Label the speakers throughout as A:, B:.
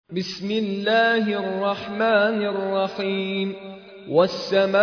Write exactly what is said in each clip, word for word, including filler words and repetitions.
A: بسم الله الرحمن الرحيم والسماء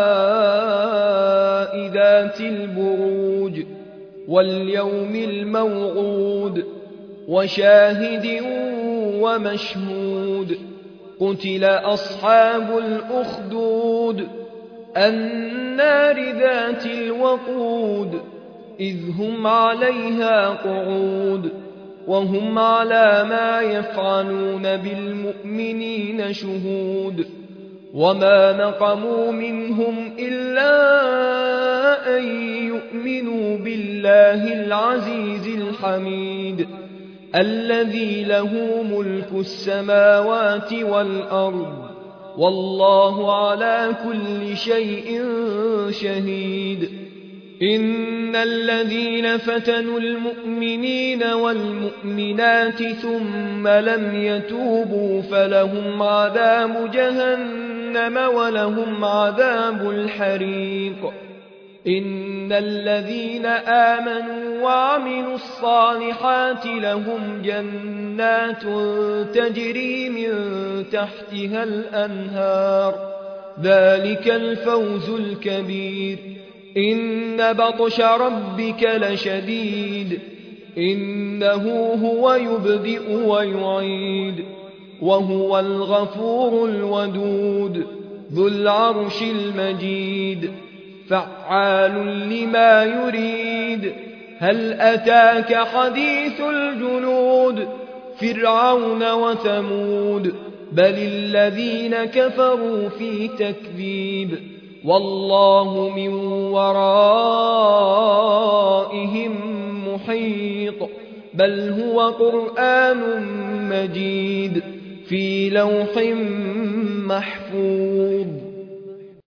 A: ذات البروج واليوم الموعود وشاهد ومشهود قتل أصحاب الأخدود النار ذات الوقود إذ هم عليها قعود وهم على ما يفعلون بالمؤمنين شهود وما نقموا منهم إلا أن يؤمنوا بالله العزيز الحميد الذي له ملك السماوات والأرض والله على كل شيء شهيد إن الذين فتنوا المؤمنين والمؤمنات ثم لم يتوبوا فلهم عذاب جهنم ولهم عذاب الحريق إن الذين آمنوا وعملوا الصالحات لهم جنات تجري من تحتها الأنهار ذلك الفوز الكبير إن بطش ربك لشديد إنه هو يبدئ ويعيد وهو الغفور الودود ذو العرش المجيد فعال لما يريد هل أتاك حديث الجنود فرعون وثمود بل الذين كفروا في تكذيب والله من ورائهم محيط بل هو قرآن مجيد في لوح محفوظ